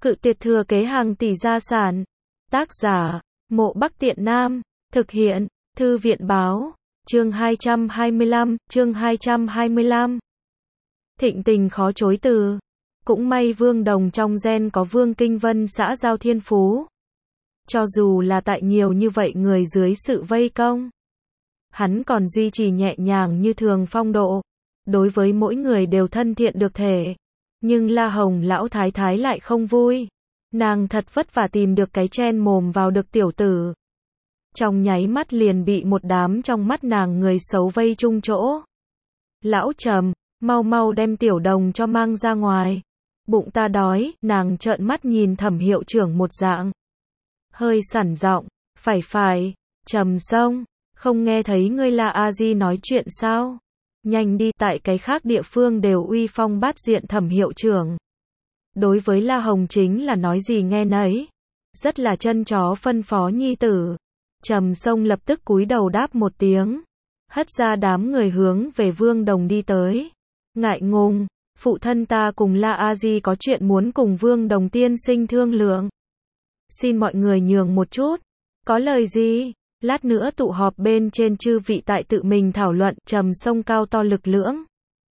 Cự tuyệt thừa kế hàng tỷ gia sản. Tác giả, Mộ Bắc Tiện Nam. Thực hiện, Thư viện báo. Chương 225. Thịnh tình khó chối từ. Cũng may Vương Đồng trong gen có Vương Kinh Vân xã giao thiên phú. Cho dù là tại nhiều như vậy người dưới sự vây công, hắn còn duy trì nhẹ nhàng như thường phong độ. Đối với mỗi người đều thân thiện được thể. Nhưng La Hồng lão thái thái lại không vui. Nàng thật vất vả tìm được cái chen mồm vào được tiểu tử. Trong nháy mắt liền bị một đám trong mắt nàng người xấu vây chung chỗ. Lão Trầm, mau mau đem tiểu đồng cho mang ra ngoài. Bụng ta đói, nàng trợn mắt nhìn Thẩm hiệu trưởng một dạng. Hơi sẵn giọng, phải, Trầm Sông, không nghe thấy ngươi La A Di nói chuyện sao? Nhanh đi, tại cái khác địa phương đều uy phong bát diện Thẩm hiệu trưởng. Đối với La Hồng chính là nói gì nghe nấy. Rất là chân chó phân phó nhi tử. Trầm Sông lập tức cúi đầu đáp một tiếng. Hất ra đám người hướng về Vương Đồng đi tới. Ngại ngùng, phụ thân ta cùng La A Di có chuyện muốn cùng Vương Đồng tiên sinh thương lượng. Xin mọi người nhường một chút. Có lời gì? Lát nữa tụ họp bên trên chư vị tại tự mình thảo luận. Trầm Sông cao to lực lưỡng.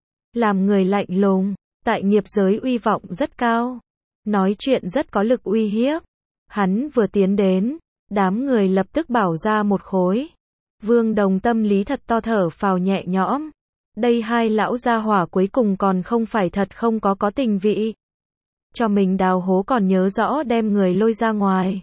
Làm người lạnh lùng. Tại nghiệp giới uy vọng rất cao. Nói chuyện rất có lực uy hiếp. Hắn vừa tiến đến, đám người lập tức bảo ra một khối. Vương Đồng tâm lý thật to thở phào nhẹ nhõm. Đây hai lão gia hỏa cuối cùng còn không phải thật không có tình vị. Cho mình đào hố còn nhớ rõ đem người lôi ra ngoài.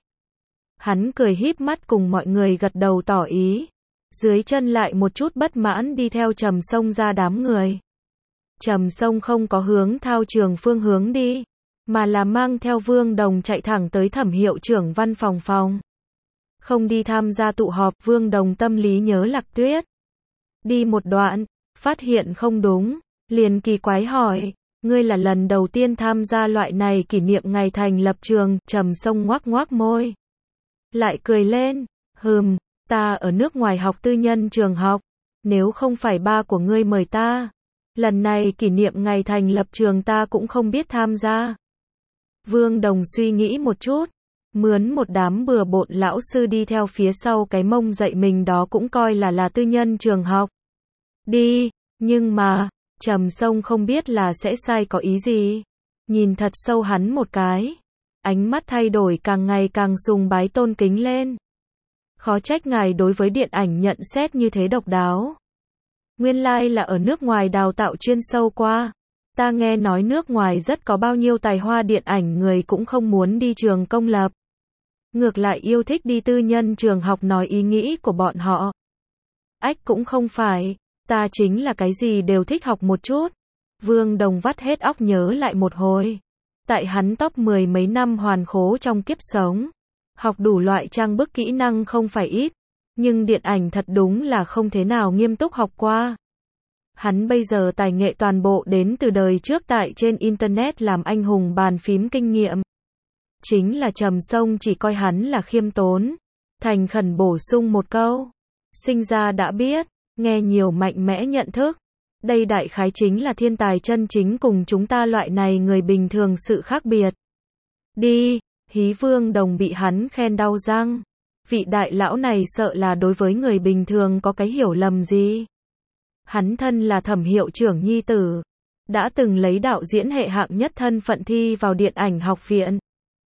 Hắn cười híp mắt cùng mọi người gật đầu tỏ ý. Dưới chân lại một chút bất mãn đi theo Trầm Sông ra đám người. Trầm Sông không có hướng thao trường phương hướng đi, mà là mang theo Vương Đồng chạy thẳng tới Thẩm hiệu trưởng văn phòng. Không đi tham gia tụ họp, Vương Đồng tâm lý nhớ Lạc Tuyết. Đi một đoạn, phát hiện không đúng, liền kỳ quái hỏi, ngươi là lần đầu tiên tham gia loại này kỷ niệm ngày thành lập trường. Trầm Sông ngoác môi. Lại cười lên, ta ở nước ngoài học tư nhân trường học, nếu không phải ba của ngươi mời ta. Lần này kỷ niệm ngày thành lập trường ta cũng không biết tham gia. Vương Đồng suy nghĩ một chút, mướn một đám bừa bộn lão sư đi theo phía sau cái mông dạy mình đó cũng coi là tư nhân trường học. Đi, nhưng mà, Trầm Sông không biết là sẽ sai có ý gì. Nhìn thật sâu hắn một cái. Ánh mắt thay đổi càng ngày càng sùng bái tôn kính lên. Khó trách ngài đối với điện ảnh nhận xét như thế độc đáo. Nguyên lai là ở nước ngoài đào tạo chuyên sâu qua. Ta nghe nói nước ngoài rất có bao nhiêu tài hoa điện ảnh người cũng không muốn đi trường công lập. Ngược lại yêu thích đi tư nhân trường học nói ý nghĩ của bọn họ. Ách cũng không phải, ta chính là cái gì đều thích học một chút. Vương Đồng vắt hết óc nhớ lại một hồi. Tại hắn top 10 mấy năm hoàn khố trong kiếp sống. Học đủ loại trang bức kỹ năng không phải ít. Nhưng điện ảnh thật đúng là không thế nào nghiêm túc học qua. Hắn bây giờ tài nghệ toàn bộ đến từ đời trước tại trên Internet làm anh hùng bàn phím kinh nghiệm. Chính là Trầm Sông chỉ coi hắn là khiêm tốn. Thành khẩn bổ sung một câu. Sinh ra đã biết, nghe nhiều mạnh mẽ nhận thức. Đây đại khái chính là thiên tài chân chính cùng chúng ta loại này người bình thường sự khác biệt. Đi, hí. Vương Đồng bị hắn khen đau răng. Vị đại lão này sợ là đối với người bình thường có cái hiểu lầm gì. Hắn thân là Thẩm hiệu trưởng nhi tử. Đã từng lấy đạo diễn hệ hạng nhất thân phận thi vào điện ảnh học viện.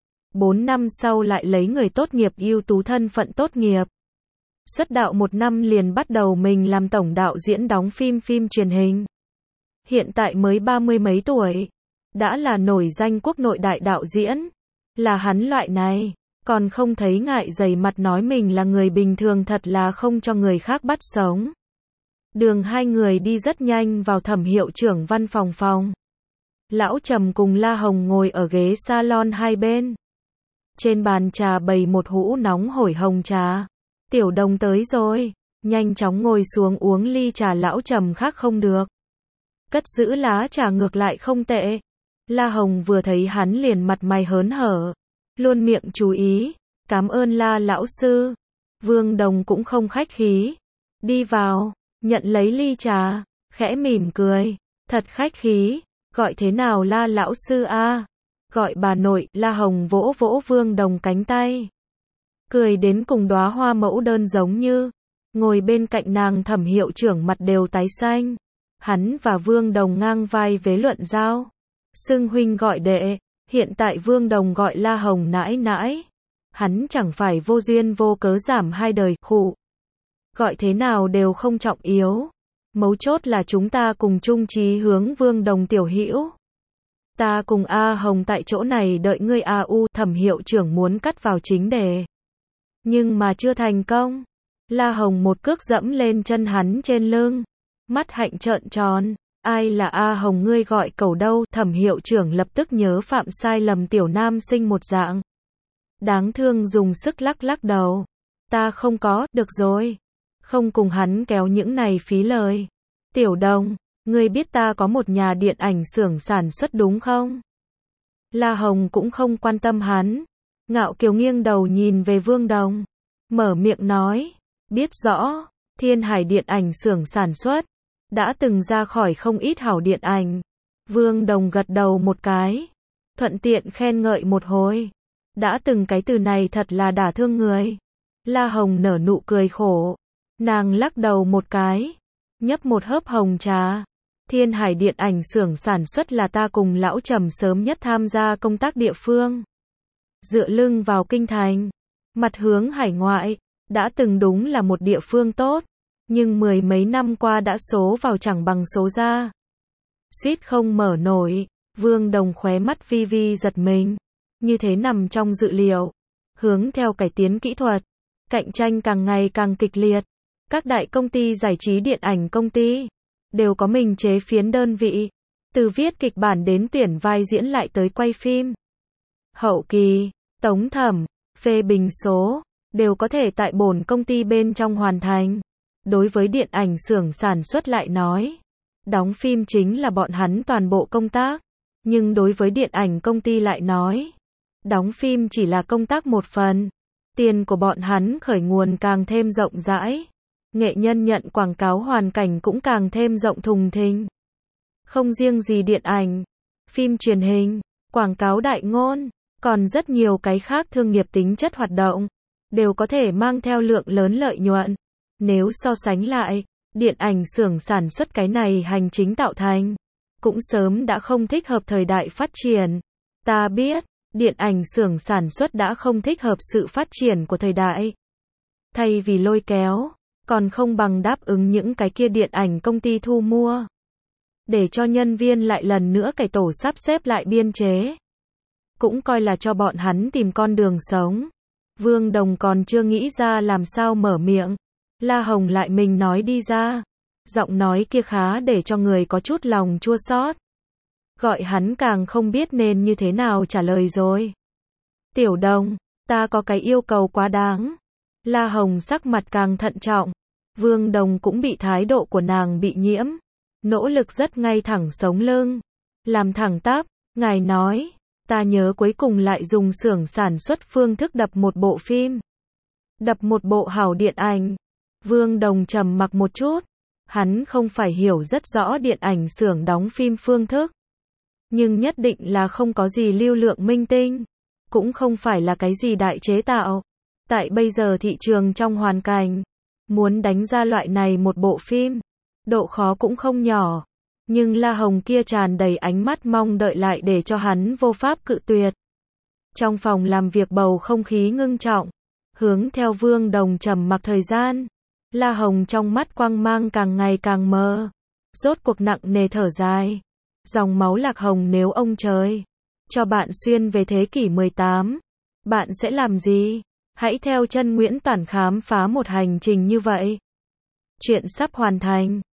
4 năm sau lại lấy người tốt nghiệp ưu tú thân phận tốt nghiệp. Xuất đạo 1 năm liền bắt đầu mình làm tổng đạo diễn đóng phim truyền hình. Hiện tại mới 30 mấy tuổi. Đã là nổi danh quốc nội đại đạo diễn. Là hắn loại này. Còn không thấy ngại dày mặt nói mình là người bình thường thật là không cho người khác bắt sống. Đường hai người đi rất nhanh vào Thẩm hiệu trưởng văn phòng. Lão Trầm cùng La Hồng ngồi ở ghế salon hai bên. Trên bàn trà bày một hũ nóng hổi hồng trà. Tiểu Đồng tới rồi. Nhanh chóng ngồi xuống uống ly trà. Lão Trầm khác không được. Cất giữ lá trà ngược lại không tệ. La Hồng vừa thấy hắn liền mặt mày hớn hở. Luôn miệng chú ý. Cảm ơn La lão sư. Vương Đồng cũng không khách khí. Đi vào, nhận lấy ly trà, khẽ mỉm cười. Thật khách khí. Gọi thế nào La lão sư a? Gọi bà nội, La Hồng vỗ vỗ Vương Đồng cánh tay. Cười đến cùng đóa hoa mẫu đơn giống như. Ngồi bên cạnh nàng Thẩm hiệu trưởng mặt đều tái xanh. Hắn và Vương Đồng ngang vai vế luận giao. Xưng huynh gọi đệ, hiện tại Vương Đồng gọi La Hồng nãi nãi. Hắn chẳng phải vô duyên vô cớ giảm hai đời, khụ. Gọi thế nào đều không trọng yếu. Mấu chốt là chúng ta cùng chung chí hướng Vương Đồng tiểu hữu. Ta cùng A Hồng tại chỗ này đợi ngươi A U, Thẩm hiệu trưởng muốn cắt vào chính đề. Nhưng mà chưa thành công. La Hồng một cước dẫm lên chân hắn trên lưng. Mắt hạnh trợn tròn. Ai là A Hồng ngươi gọi cẩu đâu? Thẩm hiệu trưởng lập tức nhớ phạm sai lầm tiểu nam sinh một dạng. Đáng thương dùng sức lắc lắc đầu. Ta không có, được rồi. Không cùng hắn kéo những này phí lời. Tiểu Đồng, ngươi biết ta có một nhà điện ảnh xưởng sản xuất đúng không? La Hồng cũng không quan tâm hắn. Ngạo kiều nghiêng đầu nhìn về Vương Đồng. Mở miệng nói. Biết rõ, Thiên Hải điện ảnh xưởng sản xuất. Đã từng ra khỏi không ít hảo điện ảnh. Vương Đồng gật đầu một cái. Thuận tiện khen ngợi một hồi. Đã từng cái từ này thật là đả thương người. La Hồng nở nụ cười khổ. Nàng lắc đầu một cái. Nhấp một hớp hồng trà. Thiên Hải điện ảnh xưởng sản xuất là ta cùng lão Trầm sớm nhất tham gia công tác địa phương. Dựa lưng vào kinh thành. Mặt hướng hải ngoại. Đã từng đúng là một địa phương tốt. Nhưng mười mấy năm qua đã số vào chẳng bằng số ra. Suýt không mở nổi. Vương Đồng khóe mắt vi vi giật mình. Như thế nằm trong dự liệu. Hướng theo cải tiến kỹ thuật. Cạnh tranh càng ngày càng kịch liệt. Các đại công ty giải trí điện ảnh công ty. Đều có mình chế phiến đơn vị. Từ viết kịch bản đến tuyển vai diễn lại tới quay phim. Hậu kỳ, tống thẩm, phê bình số. Đều có thể tại bổn công ty bên trong hoàn thành. Đối với điện ảnh xưởng sản xuất lại nói. Đóng phim chính là bọn hắn toàn bộ công tác. Nhưng đối với điện ảnh công ty lại nói. Đóng phim chỉ là công tác một phần. Tiền của bọn hắn khởi nguồn càng thêm rộng rãi. Nghệ nhân nhận quảng cáo hoàn cảnh cũng càng thêm rộng thùng thình. Không riêng gì điện ảnh, phim truyền hình, quảng cáo đại ngôn, còn rất nhiều cái khác thương nghiệp tính chất hoạt động, đều có thể mang theo lượng lớn lợi nhuận. Nếu so sánh lại, điện ảnh xưởng sản xuất cái này hành chính tạo thành, cũng sớm đã không thích hợp thời đại phát triển. Ta biết, điện ảnh xưởng sản xuất đã không thích hợp sự phát triển của thời đại. Thay vì lôi kéo, còn không bằng đáp ứng những cái kia điện ảnh công ty thu mua. Để cho nhân viên lại lần nữa cải tổ sắp xếp lại biên chế. Cũng coi là cho bọn hắn tìm con đường sống. Vương Đồng còn chưa nghĩ ra làm sao mở miệng. La Hồng lại mình nói đi ra. Giọng nói kia khá để cho người có chút lòng chua xót. Gọi hắn càng không biết nên như thế nào trả lời rồi. Tiểu Đồng, ta có cái yêu cầu quá đáng. La Hồng sắc mặt càng thận trọng. Vương Đồng cũng bị thái độ của nàng bị nhiễm. Nỗ lực rất ngay thẳng sống lưng. Làm thẳng tắp, ngài nói. Ta nhớ cuối cùng lại dùng xưởng sản xuất phương thức đập một bộ phim. Đập một bộ hảo điện ảnh. Vương Đồng trầm mặc một chút. Hắn không phải hiểu rất rõ điện ảnh xưởng đóng phim phương thức. Nhưng nhất định là không có gì lưu lượng minh tinh. Cũng không phải là cái gì đại chế tạo. Tại bây giờ thị trường trong hoàn cảnh. Muốn đánh ra loại này một bộ phim. Độ khó cũng không nhỏ. Nhưng La Hồng kia tràn đầy ánh mắt mong đợi lại để cho hắn vô pháp cự tuyệt. Trong phòng làm việc bầu không khí ngưng trọng. Hướng theo Vương Đồng trầm mặc thời gian. La Hồng trong mắt quang mang càng ngày càng mờ. Rốt cuộc nặng nề thở dài. Dòng máu lạc hồng nếu ông trời cho bạn xuyên về thế kỷ 18. Bạn sẽ làm gì? Hãy theo chân Nguyễn Toản khám phá một hành trình như vậy. Chuyện sắp hoàn thành.